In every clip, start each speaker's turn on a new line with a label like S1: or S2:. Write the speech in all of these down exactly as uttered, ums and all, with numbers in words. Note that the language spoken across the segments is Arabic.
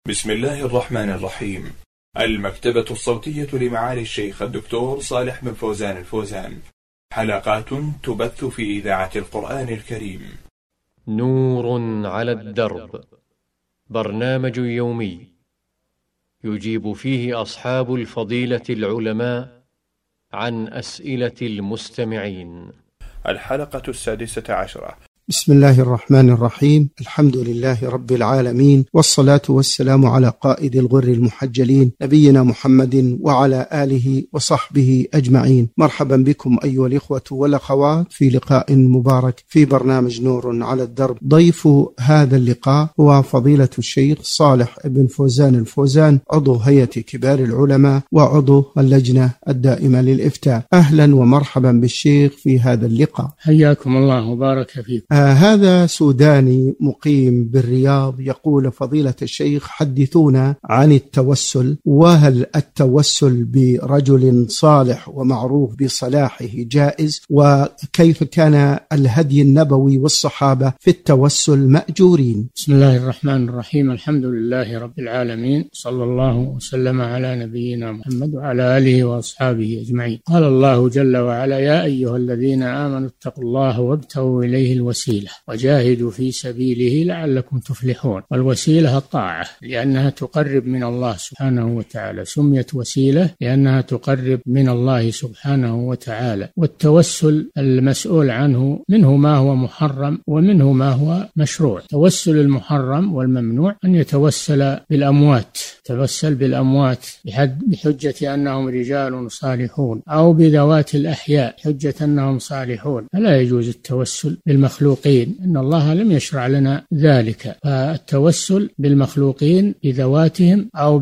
S1: بسم الله الرحمن الرحيم. المكتبة الصوتية لمعالي الشيخ الدكتور صالح بن فوزان الفوزان، حلقات تبث في إذاعة القرآن الكريم.
S2: نور على الدرب، برنامج يومي يجيب فيه أصحاب الفضيلة العلماء عن أسئلة المستمعين.
S1: الحلقة السادسة عشرة.
S3: بسم الله الرحمن الرحيم. الحمد لله رب العالمين، والصلاة والسلام على قائد الغر المحجلين نبينا محمد وعلى آله وصحبه أجمعين. مرحبا بكم أيها الإخوة والأخوات في لقاء مبارك في برنامج نور على الدرب. ضيف هذا اللقاء هو فضيلة الشيخ صالح بن فوزان الفوزان، عضو هيئة كبار العلماء وعضو اللجنة الدائمة للإفتاء. أهلا ومرحبا بالشيخ في هذا اللقاء.
S4: حياكم الله وبارك فيكم.
S3: آه هذا سوداني مقيم بالرياض، يقول فضيلة الشيخ حدثونا عن التوسل، وهل التوسل برجل صالح ومعروف بصلاحه جائز؟ وكيف كان الهدي النبوي والصحابة في التوسل مأجورين؟
S4: بسم الله الرحمن الرحيم. الحمد لله رب العالمين، صلى الله وسلم على نبينا محمد وعلى آله وأصحابه أجمعين. قال الله جل وعلا: يا أيها الذين آمنوا اتقوا الله وابتغوا إليه الوسيلة وجاهدوا في سبيله لعلكم تفلحون. والوسيلة الطاعة، لأنها تقرب من الله سبحانه وتعالى، سميت وسيلة لأنها تقرب من الله سبحانه وتعالى. والتوسل المسؤول عنه منه ما هو محرم ومنه ما هو مشروع. توسل المحرم والممنوع أن يتوسل بالأموات، توسل بالأموات بحجة أنهم رجال صالحون، أو بذوات الأحياء حجة أنهم صالحون، فلا يجوز التوسل بالمخلوقين، إن الله لم يشرع لنا ذلك. فالتوسل بالمخلوقين بذواتهم أو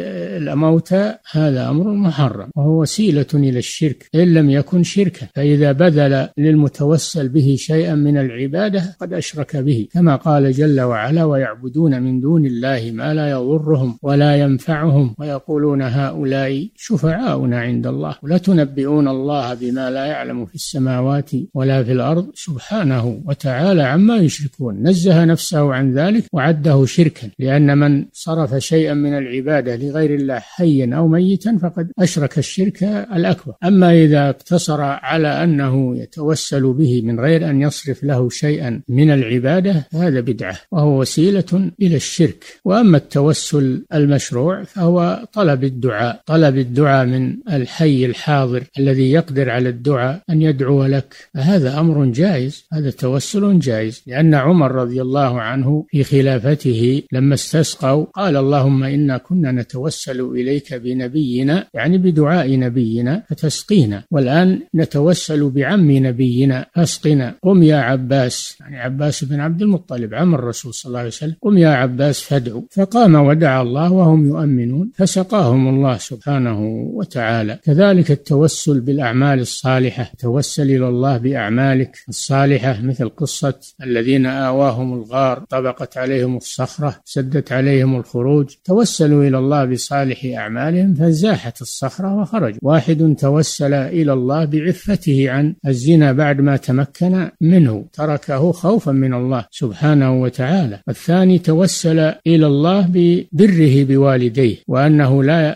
S4: بالموتى هذا أمر محرم، وهو وسيلة إلى الشرك إن لم يكن شركا. فإذا بذل للمتوسل به شيئا من العبادة قد أشرك به، كما قال جل وعلا: ويعبدون من دون الله ما لا يضرهم ولا ينفعهم ويقولون هؤلاء شفعاؤنا عند الله ولا تنبئون الله بما لا يعلم في السماوات ولا في الأرض سبحانه وتعالى عما يشركون. نزه نفسه عن ذلك وعده شركا، لأن من صرف شيئا من العبادة لغير الله حيا أو ميتا فقد أشرك الشرك الأكبر. أما إذا اقتصر على أنه يتوسل به من غير أن يصرف له شيئا من العبادة فهذا بدعة، وهو وسيلة إلى الشرك. وأما التوسل المشروع فهو طلب الدعاء، طلب الدعاء من الحي الحاضر الذي يقدر على الدعاء أن يدعو لك، فهذا أمر جائز، هذا توسل جائز. لأن عمر رضي الله عنه في خلافته لما استسقوا قال: اللهم إنا كنا نتوسل إليك بنبينا، يعني بدعاء نبينا، فتسقينا، والآن نتوسل بعم نبينا فاسقنا. قم يا عباس، يعني عباس بن عبد المطلب عم الرسول صلى الله عليه وسلم، قم يا عباس فادعوا. فقام ودعا الله وهم يؤمنون فسقاهم الله سبحانه وتعالى. كذلك التوسل بالأعمال الصالحة، توسل إلى الله بأعمالك الصالحة، مثل قصة الذين آواهم الغار طبقت عليهم الصخرة سدت عليهم الخروج، توسلوا إلى الله بصالح أعمالهم فزاحت الصخرة وخرجوا. واحد توسل إلى الله بعفته عن الزنا بعد ما تمكن منه، تركه خوفا من الله سبحانه وتعالى. الثاني توسل إلى الله ببره بوالديه، وأنه لا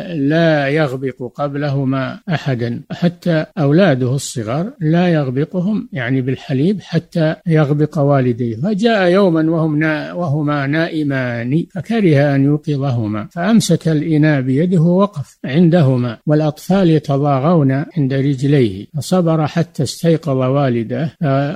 S4: لا يغبق قبلهما أحدا، حتى أولاده الصغار لا يغبقهم يعني بالحليب حتى يغبق والديه. فجاء يوما وهم نا وهما نائمان فكره أن يوقظهما، فأمسك الإناء بيده ووقف عندهما، والأطفال يتضاغون عند رجليه، فصبر حتى استيقظ والده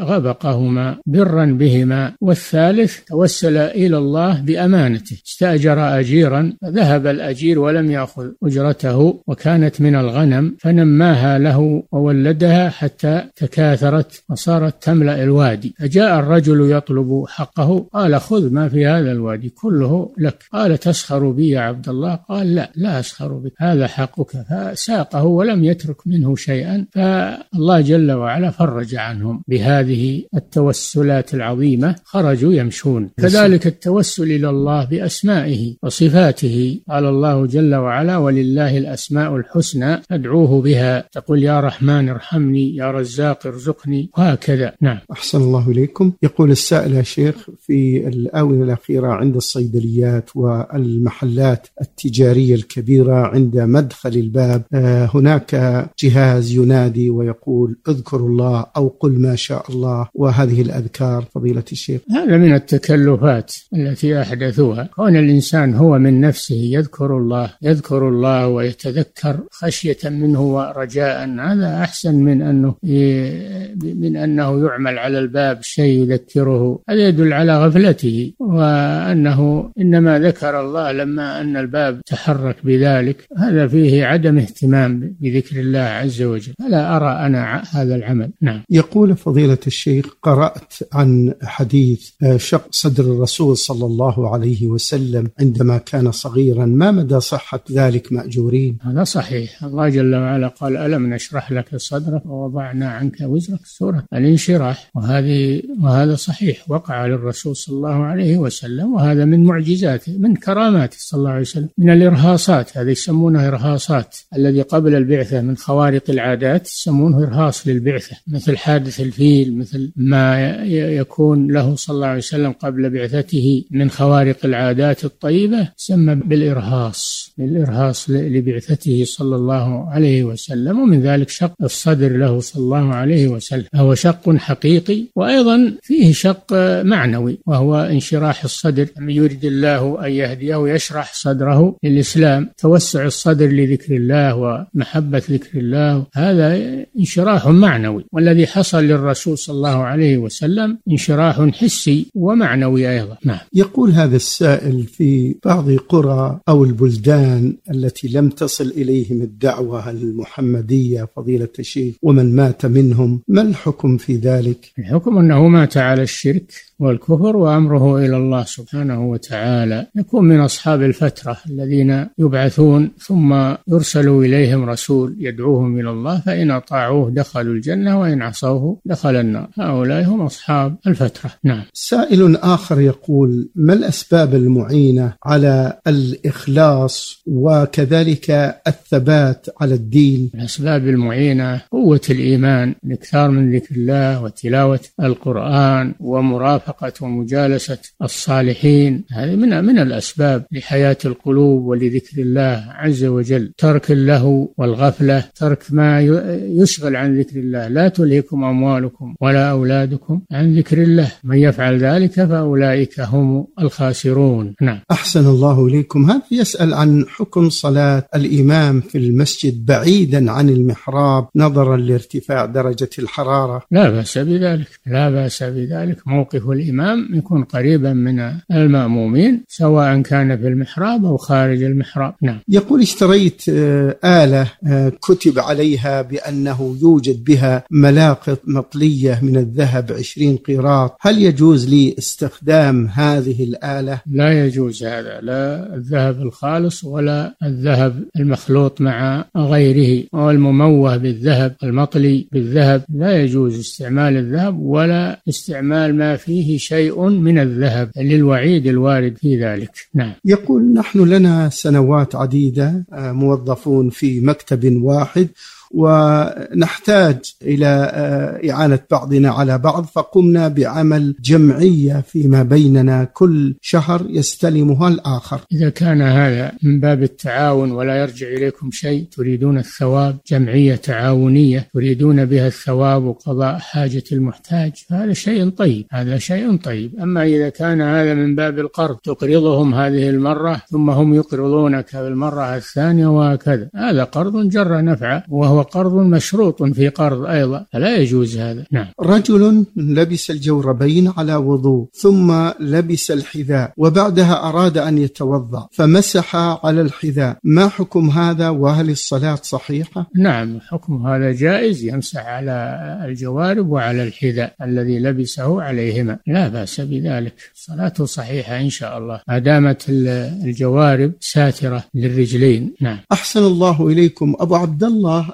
S4: فغبقهما برا بهما. والثالث توسل إلى الله بأمانته، استأجر أجيرا فذهب الأجير ولم يأخذ أجرته، وكانت من الغنم فنماها له وولدها حتى تكاثرت وصارت تملأ الوادي. فجاء الرجل يطلب حقه، قال: خذ ما في هذا الوادي كله لك. قال: تسخر بي يا عبد الله؟ قال: لا لا أسخر بك، هذا حقك. فساقه ولم يترك منه شيئا. فالله جل وعلا فرج عنهم بهذه التوسلات العظيمة، خرجوا يمشون. كذلك التوسل إلى الله بأسمائه وصفاته صفاته. قال الله جل وعلا: ولله الأسماء الحسنى فادعوه بها، تقول يا رحمن ارحمني، يا رزاق ارزقني، وهكذا. نعم.
S3: أحسن الله إليكم. يقول السائل: يا شيخ، في الآونة الأخيرة عند الصيدليات والمحلات التجارية الكبيرة عند مدخل الباب هناك جهاز ينادي ويقول اذكروا الله أو قل ما شاء الله، وهذه الأذكار فضيلة الشيخ.
S4: هذا من التكلفات التي أحدثوها. كون الإنسان هو من نفسه يذكر الله يذكر الله ويتذكر خشية منه ورجاء، هذا أحسن من أنه من أنه يعمل على الباب شيء يذكره. هذا يدل على غفلته، وأنه إنما ذكر الله لما أن الباب تحرك بذلك. هذا فيه عدم اهتمام بذكر الله عز وجل. فلا أرى أنا هذا العمل. نعم.
S3: يقول فضيلة الشيخ: قرأت عن حديث شق صدر الرسول صلى الله عليه وسلم عندما كان صغيرا، ما مدى صحة ذلك مأجورين؟
S4: هذا صحيح. الله جل وعلا قال: ألم نشرح لك صدرك ووضعنا عنك وزرك، سورة الانشراح. وهذه وهذا صحيح، وقع للرسول صلى الله عليه وسلم، وهذا من معجزاته، من كراماته صلى الله عليه وسلم، من الإرهاصات. هذا يسمونه إرهاصات، الذي قبل البعثة من خوارق العادات يسمونه إرهاص للبعثة، مثل حادث الفيل، مثل ما يكون له صلى الله عليه وسلم قبل بعثته من خوارق العادات الطيبة، سمى بالإرهاص بالإرهاص لبعثته صلى الله عليه وسلم. ومن ذلك شق الصدر له صلى الله عليه وسلم، هو شق حقيقي، وأيضا فيه شق معنوي، وهو انشراح الصدر. من يريد الله أن يهديه يشرح صدره للإسلام، توسع الصدر لذكر الله ومحبة ذكر الله، هذا انشراح معنوي. والذي حصل للرسول صلى الله عليه وسلم انشراح حسي ومعنوي أيضا. نعم.
S3: يقول هذا السائل: في بعض قرى أو البلدان التي لم تصل إليهم الدعوة المحمدية فضيلة الشيخ ومن مات منهم، ما الحكم في ذلك؟
S4: الحكم أنه مات على الشرك والكفر، وأمره إلى الله سبحانه وتعالى. يكون من أصحاب الفترة الذين يبعثون ثم يرسل إليهم رسول يدعوهم إلى الله، فإن أطاعوه دخلوا الجنة، وإن عصوه دخل النار. هؤلاء هم أصحاب الفترة. نعم.
S3: سائل آخر يقول: ما الأسباب المعينة على الإخلاص وكذلك الثبات على الدين؟
S4: الأسباب المعينة قوة الإيمان، الإكثار من ذكر الله وتلاوة القرآن ومرافقة ومجالسة الصالحين. هذه من من الأسباب لحياة القلوب ولذكر الله عز وجل. ترك اللهو والغفلة، ترك ما يشغل عن ذكر الله. لا تلهكم أموالكم ولا أولادكم عن ذكر الله، من يفعل ذلك فأولئك هم الخاسرون. نعم.
S3: أحسن الله إليكم. هذا يسأل عن حكم صلاة الإمام في المسجد بعيدا عن المحراب نظرا لارتفاع درجة الحرارة.
S4: لا بأس بذلك، لا بأس بذلك. موقف الإمام يكون قريبا من المأمومين، سواء كان في المحراب أو خارج المحراب. نعم.
S3: يقول: اشتريت آلة كتب عليها بأنه يوجد بها ملاقط مطلية من الذهب عشرين قيراط، هل يجوز لي استخدام هذه الآلة؟
S4: لا يجوز هذا، لا الذهب الخالص ولا الذهب المخلوط مع غيره، والمموه بالذهب، المطلي بالذهب، لا يجوز استعمال الذهب ولا استعمال ما فيه شيء من الذهب، للوعيد الوارد في ذلك. نعم.
S3: يقول: نحن لنا سنوات عديدة موظفون في مكتب واحد، ونحتاج إلى إعانة بعضنا على بعض، فقمنا بعمل جمعية فيما بيننا كل شهر يستلمها الآخر.
S4: إذا كان هذا من باب التعاون ولا يرجع إليكم شيء، تريدون الثواب، جمعية تعاونية تريدون بها الثواب وقضاء حاجة المحتاج، هذا شيء طيب، هذا شيء طيب. أما إذا كان هذا من باب القرض، تقرضهم هذه المرة ثم هم يقرضونك بالمرة الثانية وهكذا، هذا قرض جر نفعه، وهو قرض مشروط في قرض أيضا، فلا يجوز هذا. نعم.
S3: رجل لبس الجوربين على وضوء ثم لبس الحذاء وبعدها أراد أن يتوضأ فمسح على الحذاء، ما حكم هذا وهل الصلاة صحيحة؟
S4: نعم، حكم هذا جائز، يمسح على الجوارب وعلى الحذاء الذي لبسه عليهما، لا بأس بذلك، صلاته صحيحة إن شاء الله ما دامت الجوارب ساترة للرجلين. نعم.
S3: أحسن الله إليكم. أبو عبد الله،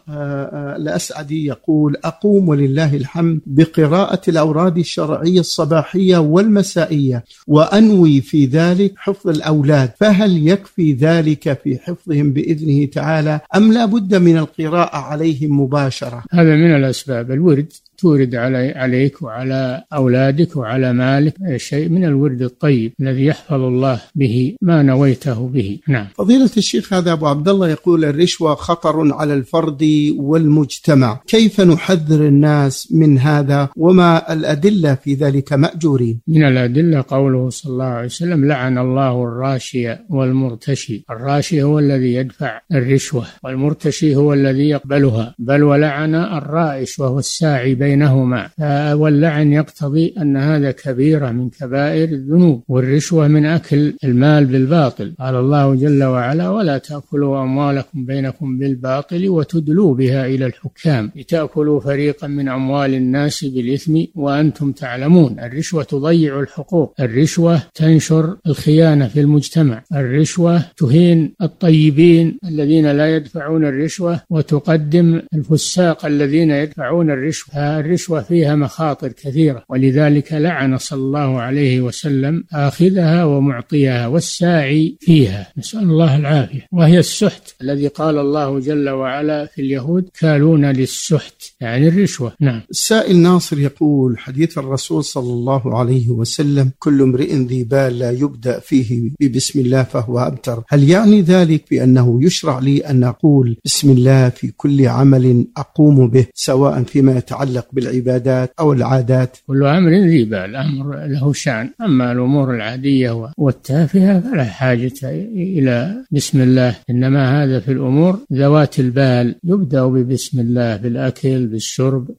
S3: الأسعدي يقول: أقوم ولله الحمد بقراءة الأوراد الشرعية الصباحية والمسائية، وأنوي في ذلك حفظ الأولاد، فهل يكفي ذلك في حفظهم بإذنه تعالى أم لا بد من القراءة عليهم مباشرة؟
S4: هذا من الأسباب. الورد تورد علي عليك وعلى أولادك وعلى مالك شيء من الورد الطيب الذي يحفظ الله به ما نويته به. نعم.
S3: فضيلة الشيخ، هذا أبو عبد الله يقول: الرشوة خطر على الفرد والمجتمع، كيف نحذر الناس من هذا وما الأدلة في ذلك مأجورين؟
S4: من الأدلة قوله صلى الله عليه وسلم: لعن الله الراشي والمرتشي. الراشي هو الذي يدفع الرشوة، والمرتشي هو الذي يقبلها، بل ولعن الرائش وهو الساعي بينهما. واللعن يقتضي أن هذا كبيرة من كبائر الذنوب، والرشوة من أكل المال بالباطل. قال الله جل وعلا: ولا تأكلوا أموالكم بينكم بالباطل وتدلوا بها إلى الحكام لتأكلوا فريقا من أموال الناس بالإثم وأنتم تعلمون. الرشوة تضيع الحقوق، الرشوة تنشر الخيانة في المجتمع، الرشوة تهين الطيبين الذين لا يدفعون الرشوة وتقدم الفساق الذين يدفعون الرشوة. الرشوة فيها مخاطر كثيرة، ولذلك لعن صلى الله عليه وسلم آخذها ومعطيها والساعي فيها، نسأل الله العافية. وهي السحت الذي قال الله جل وعلا في اليهود: كالون للسحت، يعني الرشوة. نعم.
S3: السائل ناصر يقول: حديث الرسول صلى الله عليه وسلم: كل امرئ ذي بال لا يبدأ فيه ببسم الله فهو أبتر، هل يعني ذلك بأنه يشرع لي أن أقول بسم الله في كل عمل أقوم به، سواء فيما يتعلق بالعبادات أو العادات؟
S4: كل أمر ذي بال أمر له شأن، أما الأمور العادية والتافهة فلا حاجة إلى بسم الله، إنما هذا في الأمور ذوات البال يبدأ ببسم الله، بالأكل بالشرب،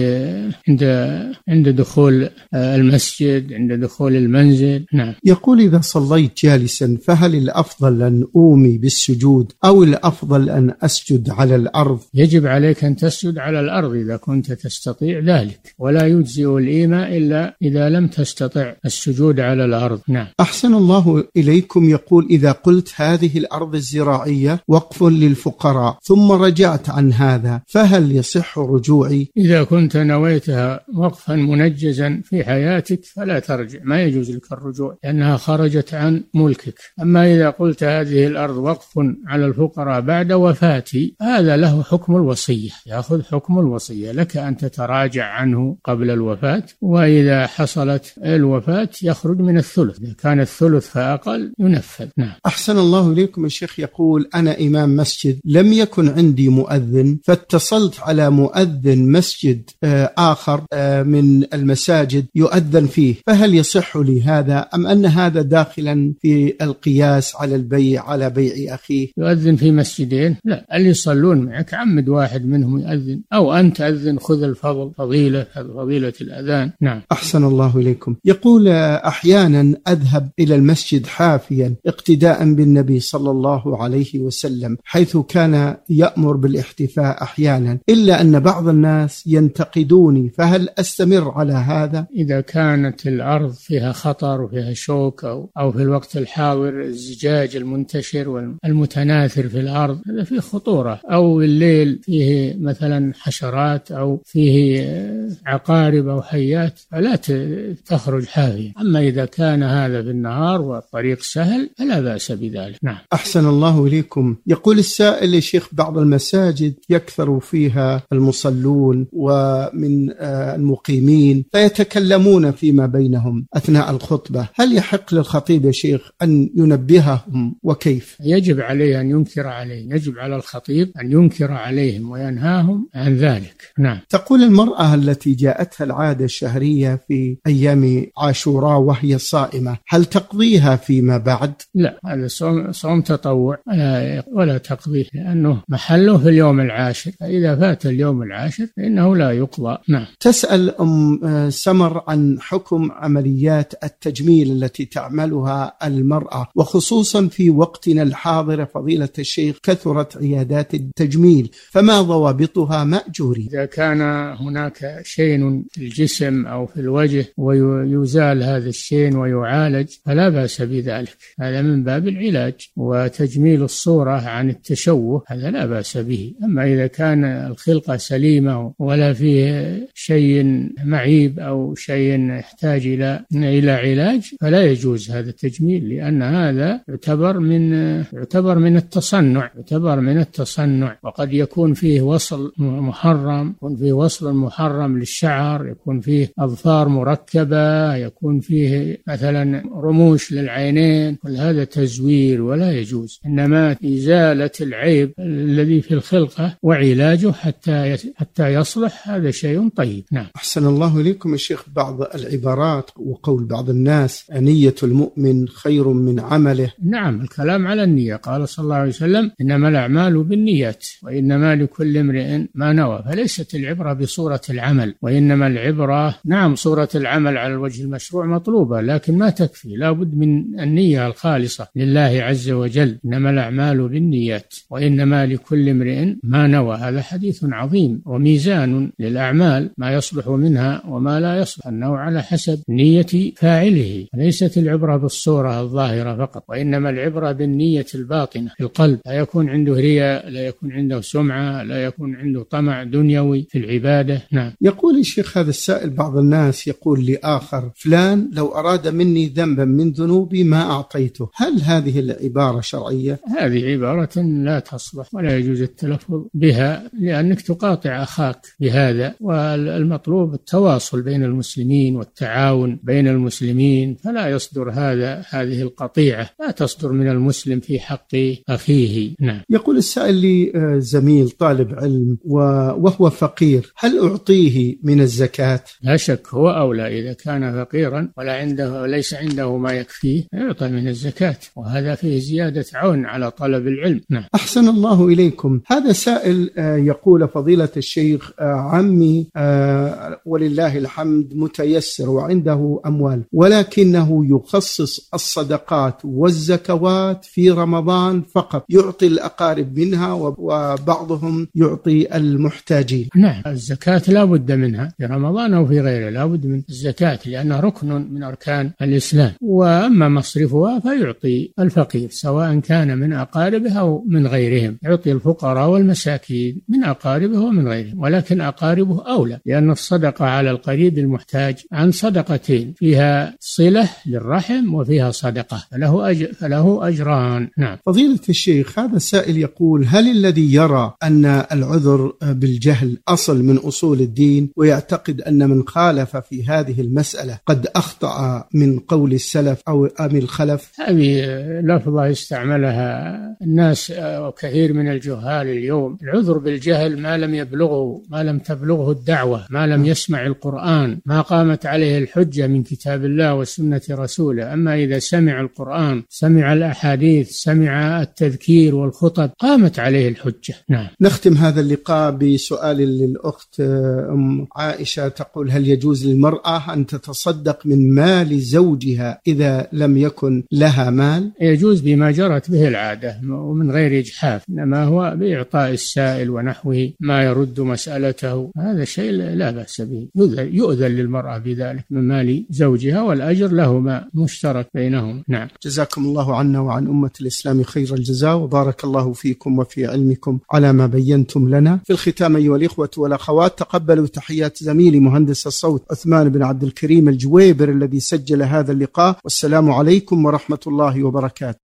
S4: عند عند دخول المسجد، عند دخول المنزل. نعم.
S3: يقول: إذا صليت جالسا فهل الأفضل أن أومي بالسجود أو الأفضل أن أسجد على الأرض؟
S4: يجب عليك أن تسجد على الأرض إذا كنت تستطيع ذلك، ولا يجزئ الإيماء إلا إذا لم تستطع السجود على الأرض. نعم.
S3: أحسن الله إليكم. يقول: إذا قلت هذه الأرض الزراعية وقف للفقراء ثم رجعت عن هذا فهل يصح رجوعي؟
S4: إذا كنت نويتها وقفا منجزا في حياتك فلا ترجع، ما يجوز لك الرجوع لأنها خرجت عن ملكك. أما إذا قلت هذه الأرض وقف على الفقراء بعد وفاتي، هذا له حكم الوصية، يأخذ حكم الوصية، لك أن تتراجع عنه قبل الوفاة، وإذا حصلت الوفاة يخرج من الثلث، إذا كان الثلث فأقل ينفذ. نعم.
S3: أحسن الله إليكم. الشيخ يقول: أنا إمام مسجد لم يكن عندي مؤذن، فاتصلت على مؤذن مسجد آخر من المساجد يؤذن فيه، فهل يصح لي هذا أم أن هذا داخلا في القياس على البيع على بيع أخيه؟
S4: يؤذن في مسجدين؟ لا، اللي يصلون معك عمد واحد منهم يؤذن، أو أنت أذن، خذ الفضل، فضيلة فضيلة الأذان. نعم.
S3: أحسن الله إليكم. يقول: أحيانا أذهب إلى المسجد حافيا اقتداء بالنبي صلى الله عليه وسلم، حيث كان يأمر بالاحتفاء أحيانا، إلا أن بعض الناس ينتقدوني، فهل أستمر على هذا؟
S4: إذا كانت الأرض فيها خطر وفيها شوك، أو, أو في الوقت الحاضر الزجاج المنتشر والمتناثر في الأرض، هذا فيه خطورة، أو الليل فيه مثلا حشرات أو فيه عقارب أو حيات، فلا تخرج حافيا. أما إذا كان هذا في النهار والطريق سهل فلا بأس بذلك. نعم.
S3: أحسن الله إليكم. يقول السائل: يا شيخ، بعض المساجد يكثر فيها المصلون ومن المقيمين فيتكلمون فيما بينهم أثناء الخطبة، هل يحق للخطيب يا شيخ أن ينبههم وكيف؟
S4: يجب عليه أن ينكر عليهم، يجب على الخطيب أن ينكر عليهم وينهاهم عن ذلك. نعم.
S3: تقول: المرأة التي جاءتها العادة الشهرية في أيام عاشوراء وهي صائمة، هل تقضيها فيما بعد؟
S4: لا، هذا صوم, صوم تطوع ولا تقضيه، لأنه محله في اليوم العاشر، فإذا فات اليوم العاشر فإنه لا يقضى. نعم.
S3: تسأل أم سمر عن حكم عمليات التجميل التي تعملها المرأة، وخصوصا في وقتنا الحاضر فضيلة الشيخ كثرت عيادات التجميل، فما ضوابطها مأجوري؟
S4: إذا كان هناك شين في الجسم أو في الوجه ويزال هذا الشين ويعالج فلا بأس بذلك، هذا من باب العلاج وتجميل الصورة عن التشوه، هذا لا بأس به. أما إذا كان الخلقة سليمة ولا فيه شيء معيب أو شيء يحتاج إلى إلى علاج فلا يجوز هذا التجميل، لأن هذا يعتبر من يعتبر من التصنع يعتبر من التصنع وقد يكون فيه وصل محرم، يكون فيه وصل محرم للشعر، يكون فيه أظفار مركبة، يكون فيه مثلا رموش للعينين، كل هذا تزوير ولا يجوز. إنما إزالة العيب الذي في الخلقة وعلاجه حتى حتى يصلح هذا شيء طيب. نعم.
S3: أحسن الله إليكم يا شيخ. بعض العبارات وقول بعض الناس نية المؤمن خير من عمله.
S4: نعم، الكلام على النية. قال صلى الله عليه وسلم إنما الأعمال بالنيات وإنما لكل امرئ ما نوى، فليست العبرة بصورة العمل، وإنما العبرة نعم صورة العمل على الوجه المشروع مطلوبة لكن ما تكفي، لا بد من النية الخالصة لله عز وجل. إنما الأعمال بالنيات وإنما لكل امرئ ما نوى، هذا حديث عظيم وميزان للأعمال ما يصلح منها وما لا يصلح، أنه على حسب نية فاعله، ليست العبرة بالصورة الظاهرة فقط، وإنما العبرة بالنية الباطنة في القلب، لا يكون عنده رياء، لا يكون عنده سمعة، لا يكون عنده طمع دنيوي في العبادة. نعم.
S3: يقول الشيخ هذا السائل بعض الناس يقول لآخر فلان لو أراد مني ذنبا من ذنوبي ما أعطيته، هل هذه العبارة شرعية؟
S4: هذه عبارة لا تصلح ولا يجوز التلفظ بها، لأنك تقاطع أخاك بهذا، والمطلوب التواصل بين المسلمين والتعاون بين المسلمين، فلا يصدر هذا هذه القطيعة لا تصدر من المسلم في حق أخيه. نعم.
S3: يقول السائل لي زميل طالب علم وهو فقير، هل أعطيه من الزكاة؟
S4: لا شك هو أولى، إذا كان فقيرا ولا عنده وليس عنده ما يكفيه يعطى من الزكاة، وهذا فيه زيادة عون على طلب العلم. نعم.
S3: أحسن الله إليكم. هذا سائل يقول فضيلة الشيخ عمي ولله الحمد متيسر وعنده أموال، ولكنه يخصص الصدقات والزكوات في رمضان فقط، يعطي الأقارب منها وبعضهم يعطي المحتاجين.
S4: نعم، الزكاة لا بد منها في رمضان أو في غيره، لا بد من الزكاة لأنها ركن من أركان الإسلام، وأما مصرفها فيعطي الفقير سواء كان من أقاربه أو من غيرهم، يعطي الفقراء والمساكين من أقاربه ومن غيرهم، ولكن أقاربه أولى، لأن الصدقة على القريب المحتاج عن صدقتين، فيها صلة للرحم وفيها صدقة، فله أجر فله أجران. نعم.
S3: فضيلة الشيخ هذا السائل يقول هل الذي يرى أن العذر بالجهل أصل من أصول الدين ويعتقد أن من خالف في هذه المسألة قد أخطأ من قول السلف أو أم الخلف؟
S4: هذه لفظة استعملها الناس وكثير من الجهال اليوم. العذر بالجهل ما لم يبلغه ما لم تبلغه الدعوة، ما لم يسمع القرآن، ما قامت عليه الحجة من كتاب الله وسنة رسوله. أما إذا سمع القرآن، سمع الأحاديث، سمع التذكير والخطب، قامت عليه الحجة. نعم.
S3: نختم هذا اللقاء بسؤال للأخت أم عائشة، تقول هل يجوز للمرأة أن تتصدق من مال زوجها إذا لم يكن لها مال؟
S4: يجوز بما جرت به العادة ومن غير إجحاف، إنما هو بإعطاء السائل ونحوه ما يرد مسألته، هذا شيء لا بأس به، يؤذن للمرأة بذلك من مال زوجها والأجر لهما مشترك بينهم. نعم.
S3: جزاكم الله عنا وعن أمة الإسلام خير الجزاء، وبارك الله فيكم وفي علمكم على ما بينتم لنا. في الختام أيها الإخوة والأخوات، تقبلوا تحيات زميلي مهندس الصوت عثمان بن عبد الكريم الجويبر الذي سجل هذا اللقاء، والسلام عليكم ورحمة الله وبركاته.